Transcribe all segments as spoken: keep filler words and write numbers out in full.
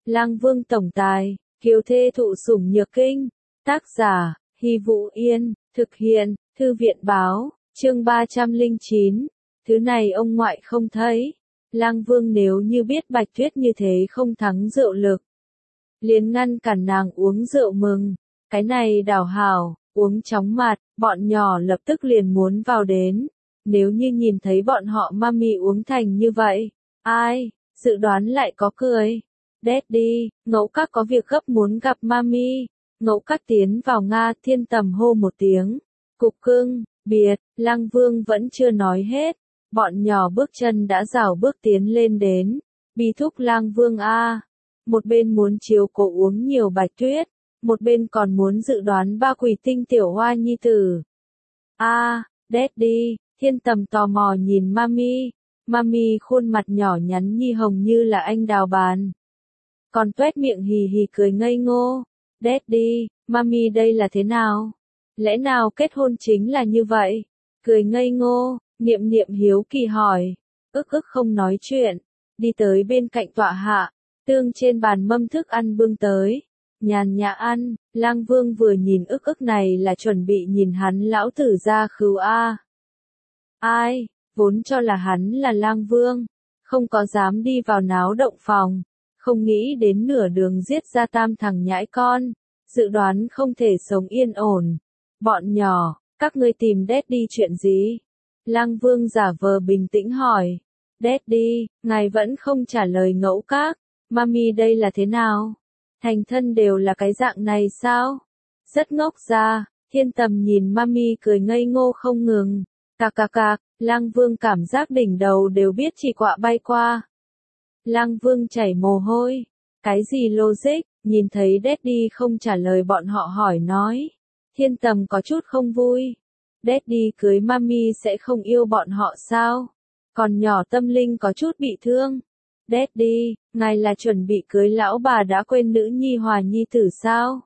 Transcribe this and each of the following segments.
Lang Vương tổng tài, kiều thê thụ sủng nhược kinh. Tác giả, Hy Vũ Yên, thực hiện, Thư viện báo, chương ba trăm lẻ chín. Thứ này ông ngoại không thấy. Lang Vương nếu như biết Bạch Tuyết như thế không thắng rượu lực, liền ngăn cản nàng uống rượu mừng. Cái này đảo hảo, uống chóng mặt, bọn nhỏ lập tức liền muốn vào đến. Nếu như nhìn thấy bọn họ mami uống thành như vậy, ai, dự đoán lại có cười. Daddy, Ngẫu Các có việc gấp muốn gặp mami. Ngẫu Các tiến vào Nga Thiên Tầm hô một tiếng. Cục cưng, biệt, Lang Vương vẫn chưa nói hết. Bọn nhỏ bước chân đã rảo bước tiến lên đến. Bi thúc Lang Vương a, một bên muốn chiếu cố uống nhiều Bạch Tuyết, một bên còn muốn dự đoán ba quỷ tinh tiểu hoa nhi tử. A, Daddy, Thiên Tầm tò mò nhìn mami. Mami khuôn mặt nhỏ nhắn nhi hồng như là anh đào bàn. Còn tuét miệng hì hì cười ngây ngô. Daddy, mami đây là thế nào? Lẽ nào kết hôn chính là như vậy? Cười ngây ngô, Niệm Niệm hiếu kỳ hỏi. Ức ức không nói chuyện, đi tới bên cạnh tọa hạ, tương trên bàn mâm thức ăn bưng tới. Nhàn nhã ăn, Lang Vương vừa nhìn ức ức này là chuẩn bị nhìn hắn lão tử ra khứu a. Ai, vốn cho là hắn là Lang Vương, không có dám đi vào náo động phòng, không nghĩ đến nửa đường giết ra tam thằng nhãi con, dự đoán không thể sống yên ổn. Bọn nhỏ, các ngươi tìm Daddy chuyện gì? Lang Vương giả vờ bình tĩnh hỏi. Daddy, ngài vẫn không trả lời Ngẫu Các, mami đây là thế nào? Thành thân đều là cái dạng này sao? Rất ngốc ra, Thiên Tầm nhìn mami cười ngây ngô không ngừng. Cạc cạc cạc, Lang Vương cảm giác đỉnh đầu đều biết chỉ quạ bay qua. Lang Vương chảy mồ hôi. Cái gì logic, nhìn thấy Daddy không trả lời bọn họ hỏi nói. Thiên Tầm có chút không vui. Daddy cưới mami sẽ không yêu bọn họ sao? Còn nhỏ tâm linh có chút bị thương. Daddy, ngài là chuẩn bị cưới lão bà đã quên nữ nhi hòa nhi tử sao?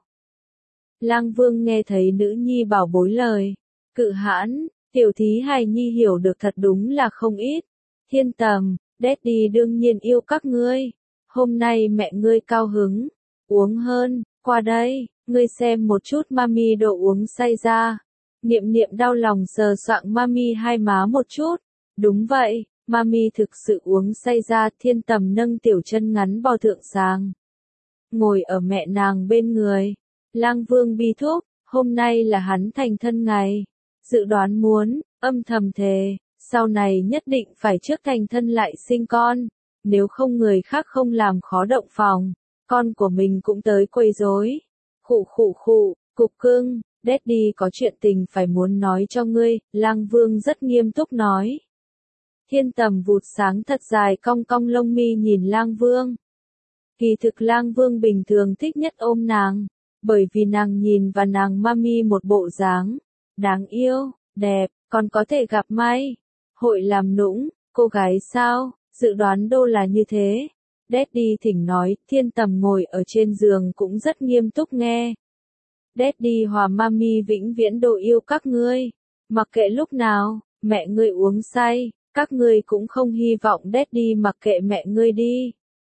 Lang Vương nghe thấy nữ nhi bảo bối lời. Cự hãn, tiểu thí hài nhi hiểu được thật đúng là không ít. Thiên Tầm, Daddy đương nhiên yêu các ngươi. Hôm nay mẹ ngươi cao hứng. Uống hơn, qua đây, ngươi xem một chút mami độ uống say ra. Niệm Niệm đau lòng sờ soạng mami hai má một chút. Đúng vậy, mami thực sự uống say ra. Thiên Tầm nâng tiểu chân ngắn bò thượng sàng, ngồi ở mẹ nàng bên người. Lang Vương bi thúc, hôm nay là hắn thành thân ngày. Dự đoán muốn, âm thầm thề, sau này nhất định phải trước thành thân lại sinh con. Nếu không người khác không làm khó động phòng, con của mình cũng tới quấy rối. Khụ khụ khụ, cục cưng, Daddy có chuyện tình phải muốn nói cho ngươi, Lang Vương rất nghiêm túc nói. Thiên Tầm vụt sáng thật dài cong cong lông mi nhìn Lang Vương. Kỳ thực Lang Vương bình thường thích nhất ôm nàng, bởi vì nàng nhìn và nàng mami một bộ dáng đáng yêu, đẹp, còn có thể gặp may. Hội làm nũng, cô gái sao, dự đoán đô là như thế. Daddy thỉnh nói, Thiên Tầm ngồi ở trên giường cũng rất nghiêm túc nghe. Daddy hòa mami vĩnh viễn độ yêu các ngươi. Mặc kệ lúc nào, mẹ ngươi uống say, các ngươi cũng không hy vọng Daddy mặc kệ mẹ ngươi đi.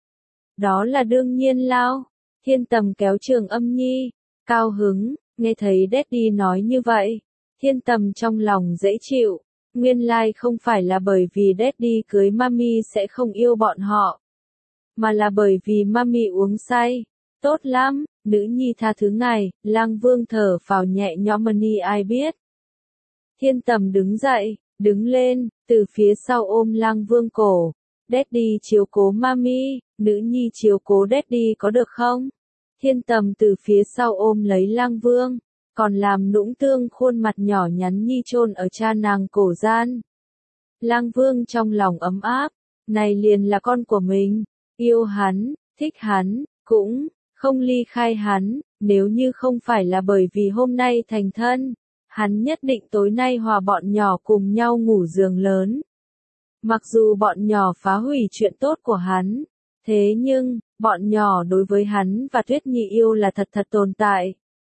Đó là đương nhiên lao. Thiên Tầm kéo Trường Âm Nhi, cao hứng, nghe thấy Daddy nói như vậy. Thiên Tầm trong lòng dễ chịu. Nguyên lai like không phải là bởi vì Daddy cưới mami sẽ không yêu bọn họ, mà là bởi vì mami uống say. Tốt lắm, nữ nhi tha thứ ngài. Lang Vương thở phào nhẹ nhõm mani ai biết. Thiên Tầm đứng dậy, đứng lên, từ phía sau ôm Lang Vương cổ. Daddy chiếu cố mami, nữ nhi chiếu cố Daddy có được không? Thiên Tầm từ phía sau ôm lấy Lang Vương, còn làm nũng tương khuôn mặt nhỏ nhắn nhi chôn ở cha nàng cổ gian. Lang Vương trong lòng ấm áp, này liền là con của mình, yêu hắn, thích hắn, cũng không ly khai hắn. Nếu như không phải là bởi vì hôm nay thành thân, hắn nhất định tối nay hòa bọn nhỏ cùng nhau ngủ giường lớn. Mặc dù bọn nhỏ phá hủy chuyện tốt của hắn, thế nhưng, bọn nhỏ đối với hắn và Tuyết Nhi yêu là thật thật tồn tại.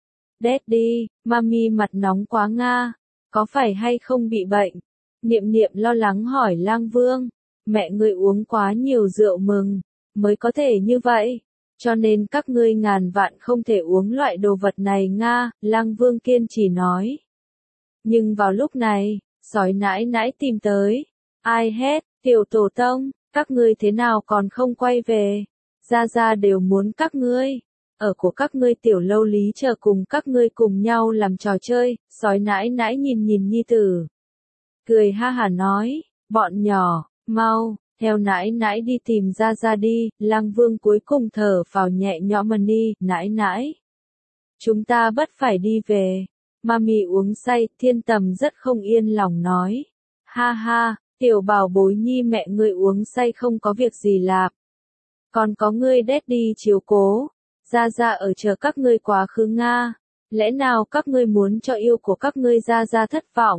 Daddy, mami mặt nóng quá nga, có phải hay không bị bệnh? Niệm Niệm lo lắng hỏi Lang Vương. Mẹ ngươi uống quá nhiều rượu mừng, mới có thể như vậy. cho nên các ngươi ngàn vạn không thể uống loại đồ vật này nga, Lăng Vương kiên trì nói. Nhưng vào lúc này, sói nãi nãi tìm tới, ai hét, tiểu tổ tông, các ngươi thế nào còn không quay về, gia gia đều muốn các ngươi, ở của các ngươi tiểu lâu lý chờ cùng các ngươi cùng nhau làm trò chơi, sói nãi nãi nhìn nhìn nhi tử. Cười ha hả nói, bọn nhỏ, mau, theo nãi nãi đi tìm gia gia đi, Lăng Vương cuối cùng thở phào nhẹ nhõm mà đi, nãi nãi. Chúng ta bất phải đi về, mami uống say, Thiên Tầm rất không yên lòng nói. Ha ha, tiểu bảo bối nhi mẹ ngươi uống say không có việc gì lạp. Còn có ngươi đét đi chiếu cố, gia gia ở chờ các ngươi quá khứ Nga, lẽ nào các ngươi muốn cho yêu của các ngươi gia gia thất vọng?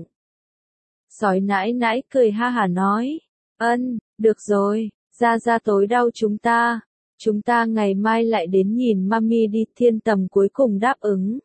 Sói nãi nãi cười ha hả nói, ân, được rồi, gia gia tối đau chúng ta, chúng ta ngày mai lại đến nhìn mami đi, Thiên Tầm cuối cùng đáp ứng.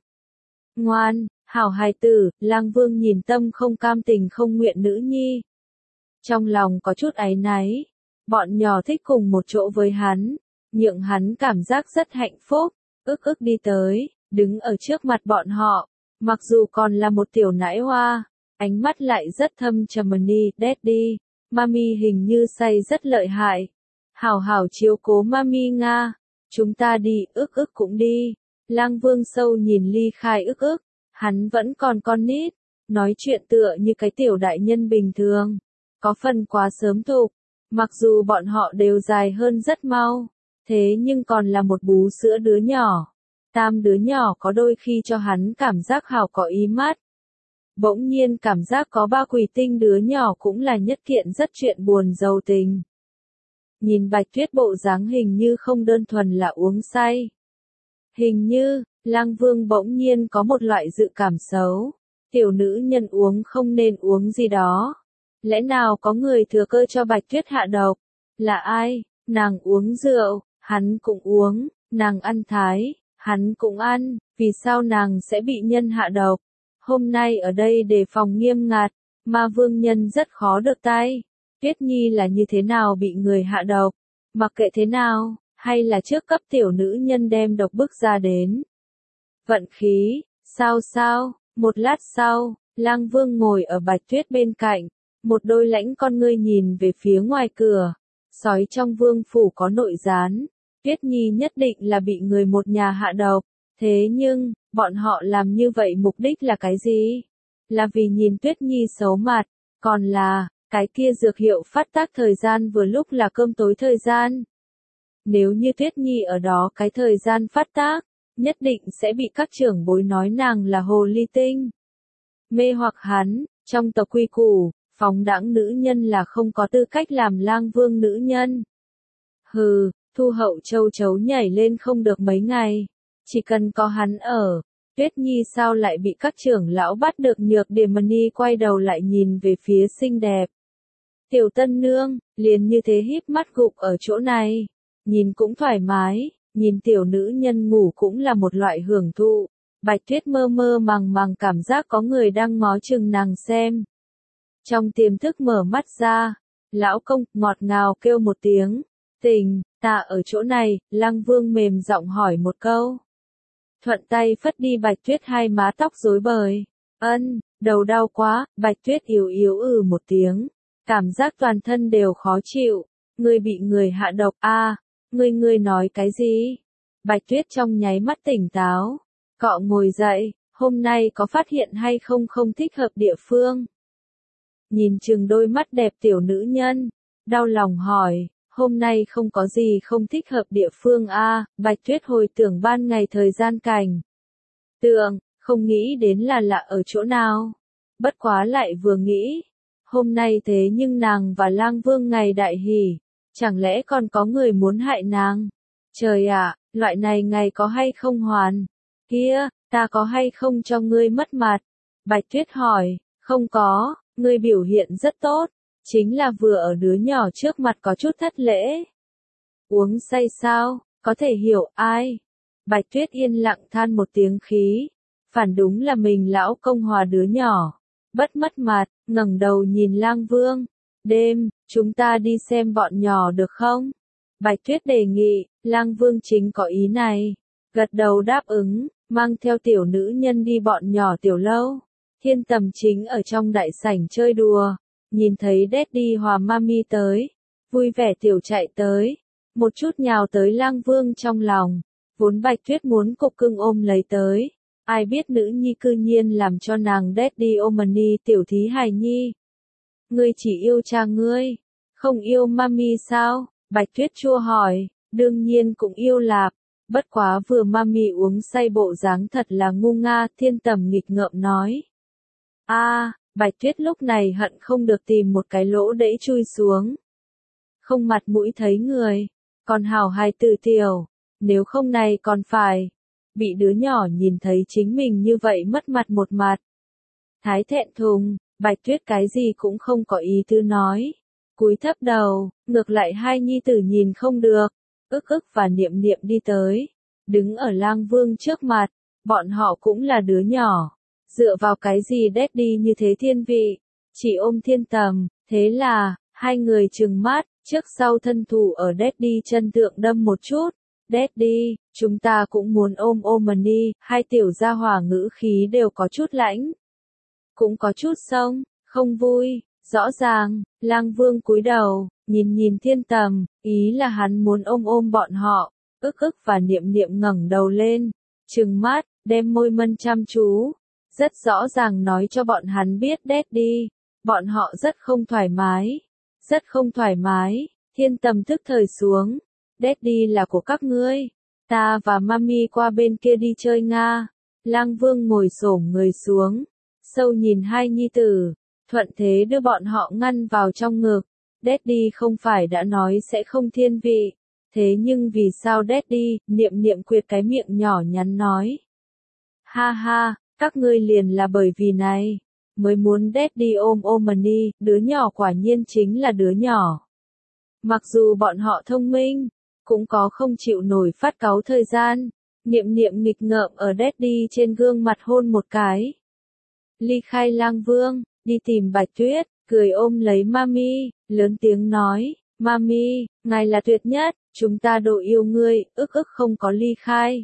Ngoan, hảo hài tử, Lăng Vương nhìn tâm không cam tình không nguyện nữ nhi. Trong lòng có chút áy náy, bọn nhỏ thích cùng một chỗ với hắn, nhượng hắn cảm giác rất hạnh phúc, ức ức đi tới, đứng ở trước mặt bọn họ, mặc dù còn là một tiểu nãi hoa, ánh mắt lại rất thâm trầm đi, Daddy, mami hình như say rất lợi hại, hảo hảo chiếu cố mami Nga, chúng ta đi, ức ức cũng đi. Lăng Vương sâu nhìn ly khai ức ức, hắn vẫn còn con nít, nói chuyện tựa như cái tiểu đại nhân bình thường, có phần quá sớm thục, mặc dù bọn họ đều dài hơn rất mau, thế nhưng còn là một bú sữa đứa nhỏ, tam đứa nhỏ có đôi khi cho hắn cảm giác hào có ý mắt. Bỗng nhiên cảm giác có ba quỷ tinh đứa nhỏ cũng là nhất kiện rất chuyện buồn giàu tình. Nhìn Bạch Tuyết bộ dáng hình như không đơn thuần là uống say. Hình như, Lăng Vương bỗng nhiên có một loại dự cảm xấu, tiểu nữ nhân uống không nên uống gì đó. Lẽ nào có người thừa cơ cho Bạch Tuyết hạ độc? Là ai? Nàng uống rượu, hắn cũng uống, nàng ăn thái, hắn cũng ăn, vì sao nàng sẽ bị nhân hạ độc? Hôm nay ở đây đề phòng nghiêm ngặt, Ma Vương nhân rất khó được tay. Tuyết Nhi là như thế nào bị người hạ độc? Mặc kệ thế nào, hay là trước cấp tiểu nữ nhân đem độc bức ra đến. Vận khí, sao sao, một lát sau, Lăng Vương ngồi ở Bạch Tuyết bên cạnh, một đôi lãnh con ngươi nhìn về phía ngoài cửa, sói trong vương phủ có nội gián, Tuyết Nhi nhất định là bị người một nhà hạ độc, thế nhưng, bọn họ làm như vậy mục đích là cái gì? Là vì nhìn Tuyết Nhi xấu mặt, còn là, cái kia dược hiệu phát tác thời gian vừa lúc là cơm tối thời gian. Nếu như Tuyết Nhi ở đó cái thời gian phát tác, nhất định sẽ bị các trưởng bối nói nàng là hồ ly tinh. Mê hoặc hắn, trong tộc quy củ, phóng đãng nữ nhân là không có tư cách làm lang vương nữ nhân. Hừ, Thu Hậu châu chấu nhảy lên không được mấy ngày, chỉ cần có hắn ở, Tuyết Nhi sao lại bị các trưởng lão bắt được nhược điểm mà Ni quay đầu lại nhìn về phía xinh đẹp. Tiểu tân nương, liền như thế híp mắt gục ở chỗ này, nhìn cũng thoải mái, nhìn tiểu nữ nhân ngủ cũng là một loại hưởng thụ. Bạch Tuyết mơ mơ màng màng cảm giác có người đang ngó chừng nàng xem. Trong tiềm thức mở mắt ra, lão công ngọt ngào kêu một tiếng, tình, ta ở chỗ này, Lăng Vương mềm giọng hỏi một câu. Thuận tay phất đi Bạch Tuyết hai má tóc rối bời, ân, đầu đau quá, Bạch Tuyết yếu yếu ừ một tiếng, cảm giác toàn thân đều khó chịu, ngươi bị người hạ độc a, à, ngươi ngươi nói cái gì? Bạch Tuyết trong nháy mắt tỉnh táo, cọ ngồi dậy, hôm nay có phát hiện hay không không thích hợp địa phương? Nhìn chừng đôi mắt đẹp tiểu nữ nhân, đau lòng hỏi, hôm nay không có gì không thích hợp địa phương a, à, Bạch Tuyết hồi tưởng ban ngày thời gian cảnh. Tưởng, không nghĩ đến là lạ ở chỗ nào. Bất quá lại vừa nghĩ, hôm nay thế nhưng nàng và Lang Vương ngày đại hỷ, chẳng lẽ còn có người muốn hại nàng? Trời ạ, loại này ngày có hay không hoàn? Kia, ta có hay không cho ngươi mất mặt? Bạch Tuyết hỏi, không có, ngươi biểu hiện rất tốt, chính là vừa ở đứa nhỏ trước mặt có chút thất lễ. Uống say sao, có thể hiểu ai? Bạch Tuyết yên lặng than một tiếng khí, phản đúng là mình lão công hòa đứa nhỏ. Bất mất mặt, ngẩng đầu nhìn Lang Vương, đêm, chúng ta đi xem bọn nhỏ được không? Bạch Tuyết đề nghị, Lang Vương chính có ý này. Gật đầu đáp ứng, mang theo tiểu nữ nhân đi bọn nhỏ tiểu lâu. Thiên Tầm chính ở trong đại sảnh chơi đùa, nhìn thấy Daddy hòa Mami tới, vui vẻ tiểu chạy tới, một chút nhào tới Lang Vương trong lòng, vốn Bạch Tuyết muốn cục cưng ôm lấy tới, ai biết nữ nhi cư nhiên làm cho nàng Daddy ôm ni tiểu thí hài nhi. Ngươi chỉ yêu cha ngươi, không yêu Mami sao? Bạch Tuyết chua hỏi, đương nhiên cũng yêu lạp, bất quá vừa Mami uống say bộ dáng thật là ngu nga. Thiên Tầm nghịch ngợm nói. A, à, Bạch Tuyết lúc này hận không được tìm một cái lỗ đẫy chui xuống. Không mặt mũi thấy người, còn hào hài tử tiểu, nếu không này còn phải bị đứa nhỏ nhìn thấy chính mình như vậy mất mặt một mặt. Thái thẹn thùng, Bạch Tuyết cái gì cũng không có ý tứ nói, cúi thấp đầu, ngược lại hai nhi tử nhìn không được, ức ức và niệm niệm đi tới, đứng ở Lang Vương trước mặt, bọn họ cũng là đứa nhỏ, dựa vào cái gì Daddy như thế thiên vị, chỉ ôm Thiên Tầm, thế là, hai người trừng mắt, trước sau thân thủ ở Daddy chân tượng đâm một chút. Daddy, chúng ta cũng muốn ôm ôm-ni, hai tiểu gia hỏa ngữ khí đều có chút lãnh, cũng có chút sông, không vui, rõ ràng. Lang Vương cúi đầu, nhìn nhìn Thiên Tầm, ý là hắn muốn ôm ôm bọn họ, ức ức và niệm niệm ngẩng đầu lên, trừng mắt, đem môi mân chăm chú, rất rõ ràng nói cho bọn hắn biết Daddy, bọn họ rất không thoải mái, rất không thoải mái. Thiên Tầm tức thời xuống, Daddy là của các ngươi, ta và Mami qua bên kia đi chơi Nga. Lang Vương ngồi xổm người xuống, sâu nhìn hai nhi tử, thuận thế đưa bọn họ ngăn vào trong ngực. Daddy không phải đã nói sẽ không thiên vị, thế nhưng vì sao Daddy? Niệm niệm quyệt cái miệng nhỏ nhắn nói. Ha ha, các ngươi liền là bởi vì này, mới muốn Daddy ôm ôm-ni, đứa nhỏ quả nhiên chính là đứa nhỏ. Mặc dù bọn họ thông minh, cũng có không chịu nổi phát cáu thời gian, niệm niệm nghịch ngợm ở Daddy trên gương mặt hôn một cái. Ly khai Lang Vương, đi tìm Bạch Tuyết, cười ôm lấy Mami, lớn tiếng nói, Mami, ngài là tuyệt nhất, chúng ta độ yêu ngươi, ức ức không có ly khai.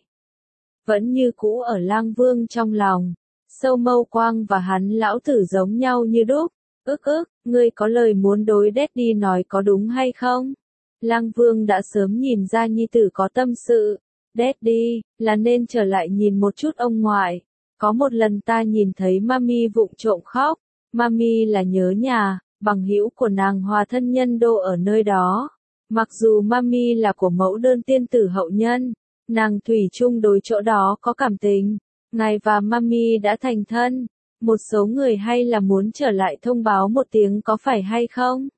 Vẫn như cũ ở Lang Vương trong lòng, Sâu Mâu Quang và hắn lão tử giống nhau như đúc, ức ức, ngươi có lời muốn đối Daddy nói có đúng hay không? Lang Vương đã sớm nhìn ra nhi tử có tâm sự, Daddy, là nên trở lại nhìn một chút ông ngoại. Có một lần ta nhìn thấy Mami vụng trộm khóc, Mami là nhớ nhà, bằng hữu của nàng hòa thân nhân đô ở nơi đó. Mặc dù Mami là của mẫu đơn tiên tử hậu nhân, nàng thủy chung đối chỗ đó có cảm tình. Ngài và Mami đã thành thân, một số người hay là muốn trở lại thông báo một tiếng có phải hay không?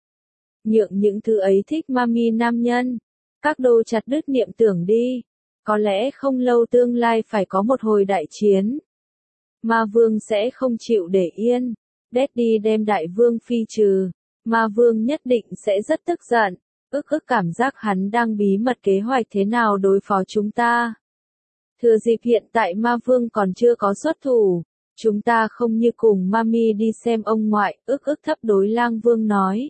Nhượng những thứ ấy thích Mami nam nhân, các đô chặt đứt niệm tưởng đi. Có lẽ không lâu tương lai phải có một hồi đại chiến. Ma Vương sẽ không chịu để yên. Daddy đem đại vương phi trừ. Ma Vương nhất định sẽ rất tức giận. Ức ức cảm giác hắn đang bí mật kế hoạch thế nào đối phó chúng ta. Thừa dịp hiện tại Ma Vương còn chưa có xuất thủ. Chúng ta không như cùng Mami đi xem ông ngoại. Ức ức thấp đối Lang Vương nói.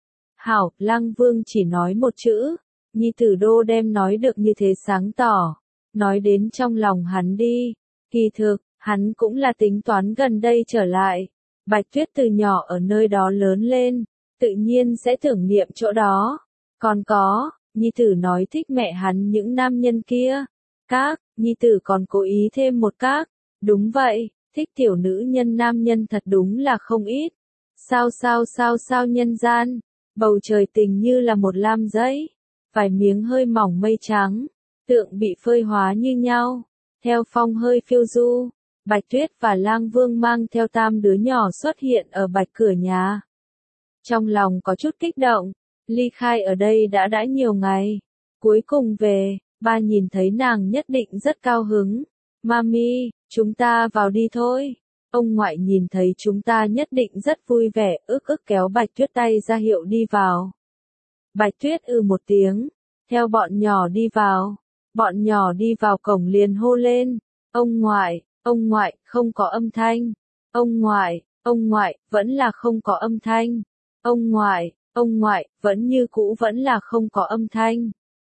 Hảo, Lang Vương chỉ nói một chữ. Nhi tử đô đem nói được như thế sáng tỏ, nói đến trong lòng hắn đi, kỳ thực, hắn cũng là tính toán gần đây trở lại, Bạch Tuyết từ nhỏ ở nơi đó lớn lên, tự nhiên sẽ tưởng niệm chỗ đó, còn có, nhi tử nói thích mẹ hắn những nam nhân kia, các, nhi tử còn cố ý thêm một các, đúng vậy, thích tiểu nữ nhân nam nhân thật đúng là không ít, sao sao sao sao nhân gian, bầu trời tình như là một lam giấy. Vài miếng hơi mỏng mây trắng, tượng bị phơi hóa như nhau, theo phong hơi phiêu du, Bạch Tuyết và Lang Vương mang theo tam đứa nhỏ xuất hiện ở bạch cửa nhà. Trong lòng có chút kích động, ly khai ở đây đã đã nhiều ngày, cuối cùng về, ba nhìn thấy nàng nhất định rất cao hứng, Mami, chúng ta vào đi thôi. Ông ngoại nhìn thấy chúng ta nhất định rất vui vẻ, ức ức kéo Bạch Tuyết tay ra hiệu đi vào. Bạch Tuyết ư một tiếng, theo bọn nhỏ đi vào, bọn nhỏ đi vào cổng liền hô lên, ông ngoại, ông ngoại, không có âm thanh, ông ngoại, ông ngoại, vẫn là không có âm thanh, ông ngoại, Ông ngoại, vẫn như cũ vẫn là không có âm thanh.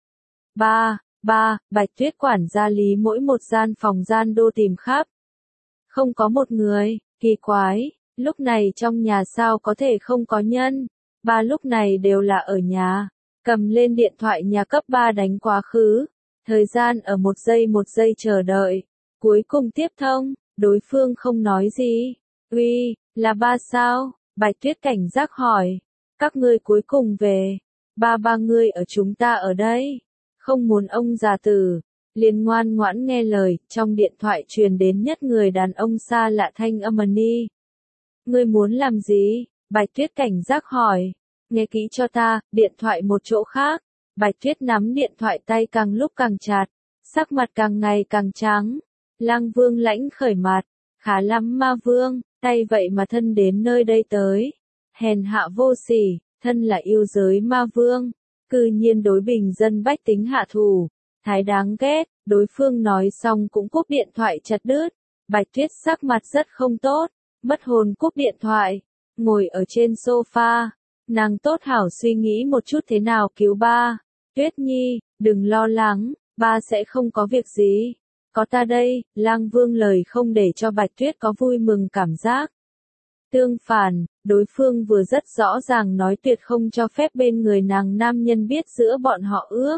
Ba, ba, Bạch Tuyết quản gia lý mỗi một gian phòng gian đô tìm khắp. Không có một người, kỳ quái, lúc này trong nhà sao có thể không có nhân. Ba lúc này đều là ở nhà, cầm lên điện thoại nhà cấp ba đánh quá khứ. Thời gian ở một giây một giây chờ đợi. Cuối cùng tiếp thông, đối phương không nói gì. Uy, là ba sao? Bạch Tuyết cảnh giác hỏi. Các ngươi cuối cùng về. Ba ba ngươi ở chúng ta ở đây. Không muốn ông già tử. Liền ngoan ngoãn nghe lời, trong điện thoại truyền đến nhất người đàn ông xa lạ thanh âm ni. Ngươi muốn làm gì? Bạch Tuyết cảnh giác hỏi. Nghe kỹ cho ta, điện thoại một chỗ khác. Bạch Tuyết nắm điện thoại tay càng lúc càng chặt, sắc mặt càng ngày càng trắng. Lang Vương lãnh khởi mặt, khá lắm ma vương, tay vậy mà thân đến nơi đây tới. Hèn hạ vô sỉ, thân là yêu giới ma vương, cư nhiên đối bình dân bách tính hạ thủ, thái đáng ghét. Đối phương nói xong cũng cúp điện thoại chặt đứt. Bạch Tuyết sắc mặt rất không tốt, mất hồn cúp điện thoại, ngồi ở trên sofa. Nàng tốt hảo suy nghĩ một chút thế nào cứu ba. Tuyết Nhi, đừng lo lắng, ba sẽ không có việc gì. Có ta đây, Lang Vương lời không để cho Bạch Tuyết có vui mừng cảm giác. Tương phản, đối phương vừa rất rõ ràng nói tuyệt không cho phép bên người nàng nam nhân biết giữa bọn họ ước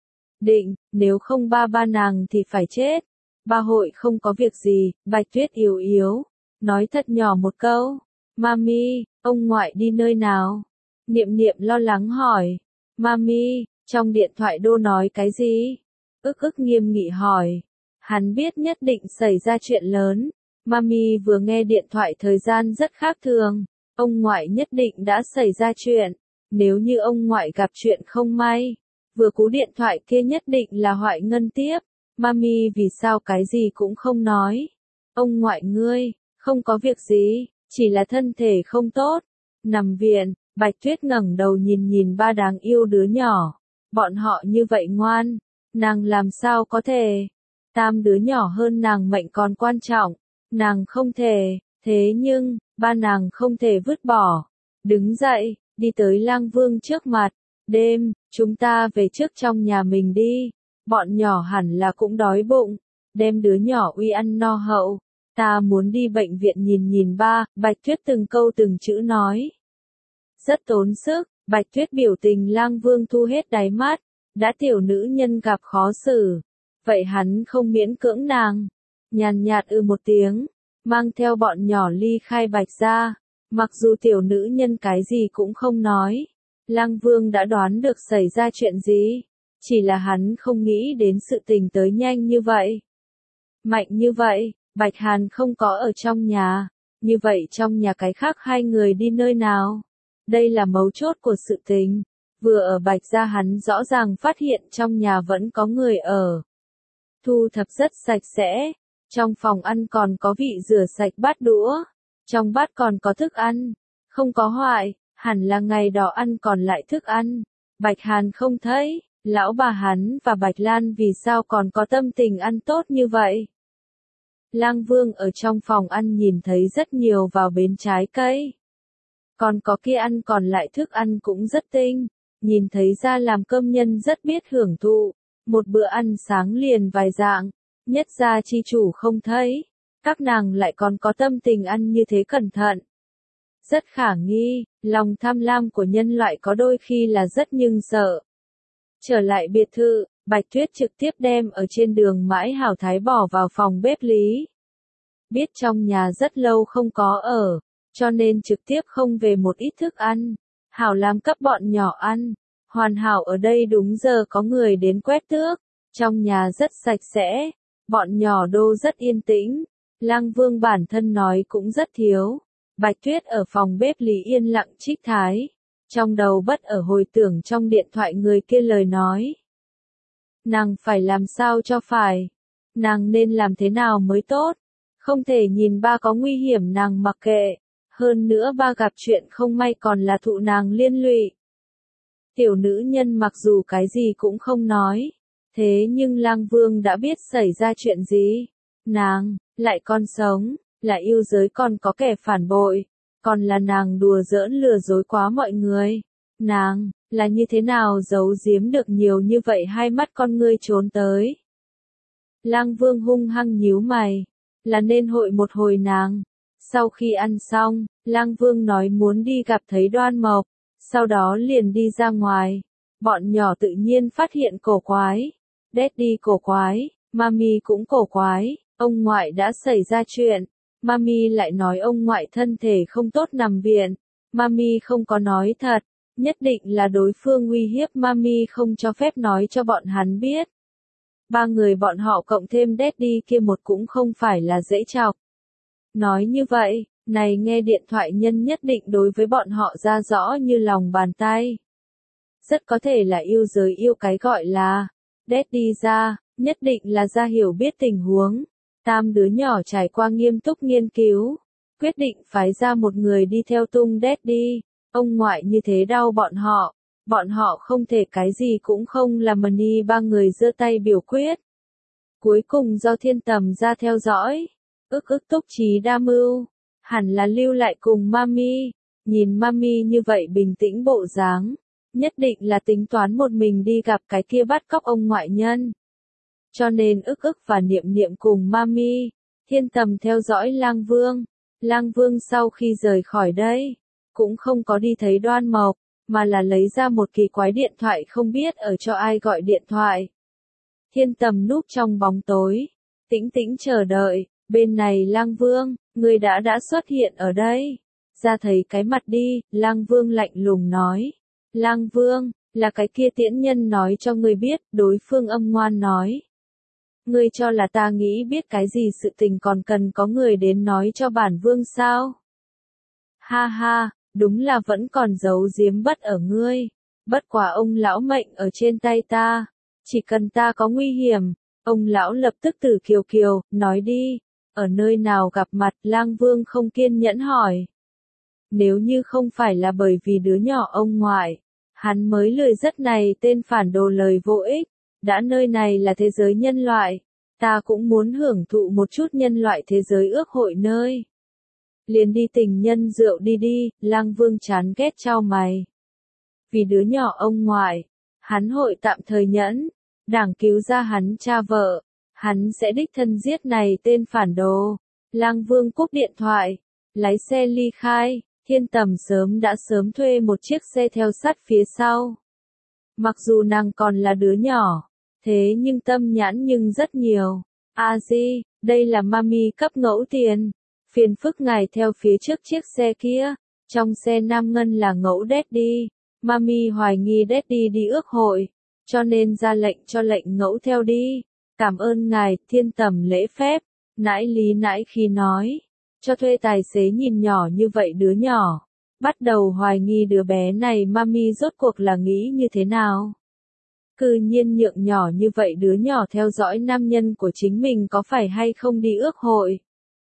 định, nếu không ba ba nàng thì phải chết. Ba hội không có việc gì, Bạch Tuyết yếu yếu, nói thật nhỏ một câu. Mami, ông ngoại đi nơi nào? Niệm Niệm lo lắng hỏi. Mami, trong điện thoại đô nói cái gì? Ức ức nghiêm nghị hỏi. Hắn biết nhất định xảy ra chuyện lớn. Mami vừa nghe điện thoại thời gian rất khác thường. Ông ngoại nhất định đã xảy ra chuyện. Nếu như ông ngoại gặp chuyện không may, vừa cú điện thoại kia nhất định là Hoại Ngân tiếp. Mami vì sao cái gì cũng không nói? Ông ngoại ngươi, không có việc gì, chỉ là thân thể không tốt. Nằm viện, Bạch Tuyết ngẩng đầu nhìn nhìn ba đáng yêu đứa nhỏ. Bọn họ như vậy ngoan, nàng làm sao có thể? Tam đứa nhỏ hơn nàng mệnh còn quan trọng, nàng không thể, thế nhưng, ba nàng không thể vứt bỏ. Đứng dậy, đi tới Lang Vương trước mặt, đêm, chúng ta về trước trong nhà mình đi, bọn nhỏ hẳn là cũng đói bụng, đem đứa nhỏ uy ăn no hậu, ta muốn đi bệnh viện nhìn nhìn ba. Bạch Tuyết từng câu từng chữ nói. Rất tốn sức, Bạch Tuyết biểu tình Lang Vương thu hết đáy mắt, đã tiểu nữ nhân gặp khó xử, vậy hắn không miễn cưỡng nàng. Nhàn nhạt ư một tiếng, mang theo bọn nhỏ ly khai Bạch gia. Mặc dù tiểu nữ nhân cái gì cũng không nói, Lang Vương đã đoán được xảy ra chuyện gì, chỉ là hắn không nghĩ đến sự tình tới nhanh như vậy. Mạnh như vậy, Bạch Hàn không có ở trong nhà, như vậy trong nhà cái khác hai người đi nơi nào? Đây là mấu chốt của sự tình. Vừa ở Bạch gia hắn rõ ràng phát hiện trong nhà vẫn có người ở. Thu thập rất sạch sẽ, trong phòng ăn còn có vị rửa sạch bát đũa, trong bát còn có thức ăn, không có hoại, hẳn là ngày đó ăn còn lại thức ăn. Bạch Hàn không thấy, lão bà hắn và Bạch Lan vì sao còn có tâm tình ăn tốt như vậy? Lang Vương ở trong phòng ăn nhìn thấy rất nhiều vào bến trái cây. Còn có kia ăn còn lại thức ăn cũng rất tinh, nhìn thấy ra làm cơm nhân rất biết hưởng thụ, một bữa ăn sáng liền vài dạng, nhất gia chi chủ không thấy, các nàng lại còn có tâm tình ăn như thế cẩn thận. Rất khả nghi, lòng tham lam của nhân loại có đôi khi là rất nhưng sợ. Trở lại biệt thự, Bạch Tuyết trực tiếp đem ở trên đường Mãi Hảo Thái bỏ vào phòng bếp lý. Biết trong nhà rất lâu không có ở, cho nên trực tiếp không về một ít thức ăn, hảo làm cấp bọn nhỏ ăn. Hoàn hảo ở đây đúng giờ có người đến quét tước, trong nhà rất sạch sẽ, bọn nhỏ đô rất yên tĩnh. Lang Vương bản thân nói cũng rất thiếu. Bạch Tuyết ở phòng bếp lý yên lặng trích thái, trong đầu bất ở hồi tưởng trong điện thoại người kia lời nói. Nàng phải làm sao cho phải, nàng nên làm thế nào mới tốt, không thể nhìn ba có nguy hiểm nàng mặc kệ, hơn nữa ba gặp chuyện không may còn là thụ nàng liên lụy. Tiểu nữ nhân mặc dù cái gì cũng không nói, thế nhưng Lang Vương đã biết xảy ra chuyện gì, nàng lại còn sống, là yêu giới còn có kẻ phản bội, còn là nàng đùa giỡn lừa dối quá mọi người. Nàng, là như thế nào giấu giếm được nhiều như vậy hai mắt con ngươi trốn tới. Lang Vương hung hăng nhíu mày, là nên hội một hồi nàng. Sau khi ăn xong, Lang Vương nói muốn đi gặp thấy Đoan Mộc, sau đó liền đi ra ngoài. Bọn nhỏ tự nhiên phát hiện cổ quái. Daddy cổ quái, Mami cũng cổ quái, ông ngoại đã xảy ra chuyện. Mami lại nói ông ngoại thân thể không tốt nằm viện. Mami không có nói thật, nhất định là đối phương uy hiếp Mami không cho phép nói cho bọn hắn biết. Ba người bọn họ cộng thêm Daddy kia một cũng không phải là dễ chọc. Nói như vậy, này nghe điện thoại nhân nhất định đối với bọn họ ra rõ như lòng bàn tay. Rất có thể là yêu giới yêu cái gọi là Daddy ra, nhất định là ra hiểu biết tình huống. Tam đứa nhỏ trải qua nghiêm túc nghiên cứu, quyết định phái ra một người đi theo tung Daddy. Ông ngoại như thế đau bọn họ, bọn họ không thể cái gì cũng không làm mà ni ba người giơ tay biểu quyết. Cuối cùng do Thiên Tầm ra theo dõi, ức ức túc trí đa mưu, hẳn là lưu lại cùng Mami, nhìn Mami như vậy bình tĩnh bộ dáng, nhất định là tính toán một mình đi gặp cái kia bắt cóc ông ngoại nhân. Cho nên ức ức và niệm niệm cùng Mami, Thiên Tầm theo dõi Lang Vương. Lang Vương sau khi rời khỏi đây, cũng không có đi thấy Đoan Mộc, mà là lấy ra một kỳ quái điện thoại không biết ở cho ai gọi điện thoại. Thiên Tầm núp trong bóng tối, tĩnh tĩnh chờ đợi, bên này Lang Vương, người đã đã xuất hiện ở đây. Ra thấy cái mặt đi, Lang Vương lạnh lùng nói. Lang Vương, là cái kia tiễn nhân nói cho người biết, đối phương âm ngoan nói. Ngươi cho là ta nghĩ biết cái gì sự tình còn cần có người đến nói cho bản vương sao? Ha ha, đúng là vẫn còn giấu giếm bất ở ngươi. Bất quả ông lão mệnh ở trên tay ta. Chỉ cần ta có nguy hiểm, ông lão lập tức từ kiều kiều, nói đi. Ở nơi nào gặp mặt, Lang Vương không kiên nhẫn hỏi. Nếu như không phải là bởi vì đứa nhỏ ông ngoại, hắn mới lười rất này tên phản đồ lời vô ích. Đã nơi này là thế giới nhân loại, ta cũng muốn hưởng thụ một chút nhân loại thế giới ước hội nơi. Liền đi tình nhân rượu đi đi, Lang Vương chán ghét trao mày. Vì đứa nhỏ ông ngoại, hắn hội tạm thời nhẫn, đảng cứu ra hắn cha vợ, hắn sẽ đích thân giết này tên phản đồ. Lang Vương cúp điện thoại, lái xe ly khai, Thiên Tầm sớm đã sớm thuê một chiếc xe theo sát phía sau. Mặc dù nàng còn là đứa nhỏ, thế nhưng tâm nhãn nhưng rất nhiều. A Di, đây là Mami cấp ngẫu tiền. Phiền phức ngài theo phía trước chiếc xe kia. Trong xe Nam Ngân là ngẫu Daddy. Mami hoài nghi Daddy đi ước hội, cho nên ra lệnh cho lệnh ngẫu theo đi. Cảm ơn ngài, Thiên Tầm lễ phép. Nãi lý nãi khi nói. Cho thuê tài xế nhìn nhỏ như vậy đứa nhỏ. Bắt đầu hoài nghi đứa bé này Mami rốt cuộc là nghĩ như thế nào. Cư nhiên nhượng nhỏ như vậy đứa nhỏ theo dõi nam nhân của chính mình có phải hay không đi ước hội.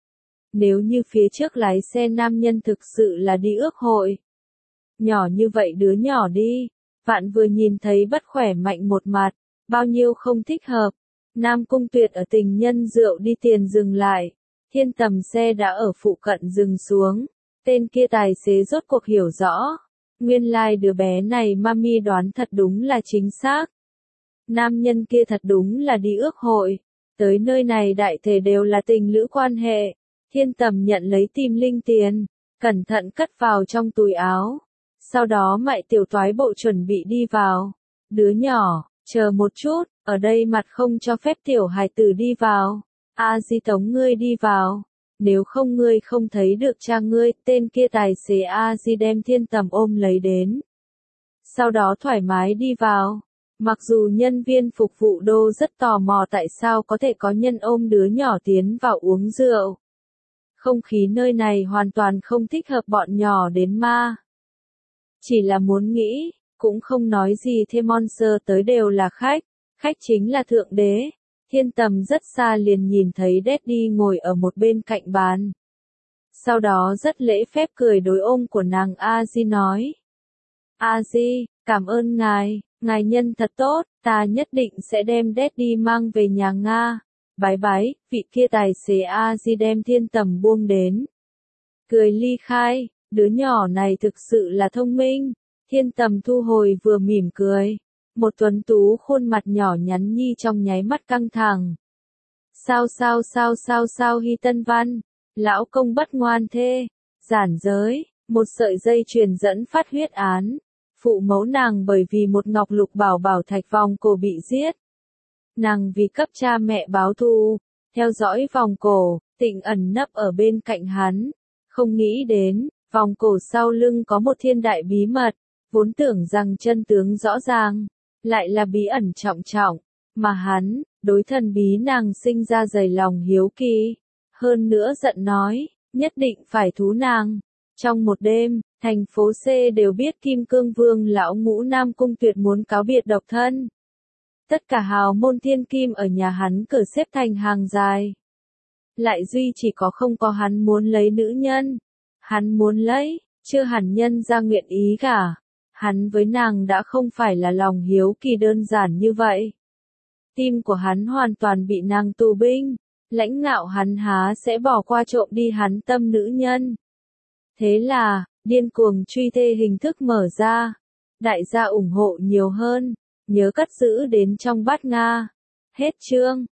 Nếu như phía trước lái xe nam nhân thực sự là đi ước hội. Nhỏ như vậy đứa nhỏ đi, vạn vừa nhìn thấy bất khỏe mạnh một mặt, bao nhiêu không thích hợp. Nam Cung Tuyệt ở tình nhân rượu đi tiền dừng lại, Thiên Tầm xe đã ở phụ cận dừng xuống, tên kia tài xế rốt cuộc hiểu rõ. Nguyên lai like đứa bé này Mami đoán thật đúng là chính xác. Nam nhân kia thật đúng là đi ước hội, tới nơi này đại thể đều là tình lữ quan hệ. Thiên Tầm nhận lấy tim linh tiền, cẩn thận cất vào trong túi áo. Sau đó mại tiểu toái bộ chuẩn bị đi vào. Đứa nhỏ, chờ một chút, ở đây mặt không cho phép tiểu hài tử đi vào. A Di tống ngươi đi vào. Nếu không ngươi không thấy được cha ngươi, tên kia tài xế A Di đem Thiên Tầm ôm lấy đến. Sau đó thoải mái đi vào. Mặc dù nhân viên phục vụ đô rất tò mò tại sao có thể có nhân ôm đứa nhỏ tiến vào uống rượu. Không khí nơi này hoàn toàn không thích hợp bọn nhỏ đến ma. Chỉ là muốn nghĩ, cũng không nói gì thêm monster tới đều là khách, khách chính là thượng đế. Thiên Tầm rất xa liền nhìn thấy Daddy ngồi ở một bên cạnh bàn. Sau đó rất lễ phép cười đối ôm của nàng A Di nói. A Di, cảm ơn ngài, ngài nhân thật tốt, ta nhất định sẽ đem Daddy mang về nhà Nga. Bái bái, vị kia tài xế A Di đem Thiên Tầm buông đến. Cười ly khai, đứa nhỏ này thực sự là thông minh. Thiên Tầm thu hồi vừa mỉm cười. Một tuấn tú khuôn mặt nhỏ nhắn nhi trong nháy mắt căng thẳng. Sao sao sao sao sao Hy Tân Văn, lão công bất ngoan thế, giản giới, một sợi dây chuyền dẫn phát huyết án. Phụ mẫu nàng bởi vì một ngọc lục bảo bảo thạch vòng cổ bị giết. Nàng vì cấp cha mẹ báo thù, theo dõi vòng cổ, Tịnh ẩn nấp ở bên cạnh hắn. Không nghĩ đến, vòng cổ sau lưng có một thiên đại bí mật, vốn tưởng rằng chân tướng rõ ràng, lại là bí ẩn trọng trọng, mà hắn, đối thần bí nàng sinh ra dày lòng hiếu kỳ. Hơn nữa giận nói, nhất định phải thú nàng. Trong một đêm, thành phố C đều biết Kim Cương Vương lão ngũ Nam Cung Tuyệt muốn cáo biệt độc thân. Tất cả hào môn thiên kim ở nhà hắn cử xếp thành hàng dài. Lại duy chỉ có không có hắn muốn lấy nữ nhân. Hắn muốn lấy, chưa hẳn nhân ra nguyện ý cả. Hắn với nàng đã không phải là lòng hiếu kỳ đơn giản như vậy. Tim của hắn hoàn toàn bị nàng tù binh. Lãnh ngạo hắn há sẽ bỏ qua trộm đi hắn tâm nữ nhân. Thế là, điên cuồng truy thê hình thức mở ra. Đại gia ủng hộ nhiều hơn. Nhớ cất giữ đến trong bát Nga. Hết chương.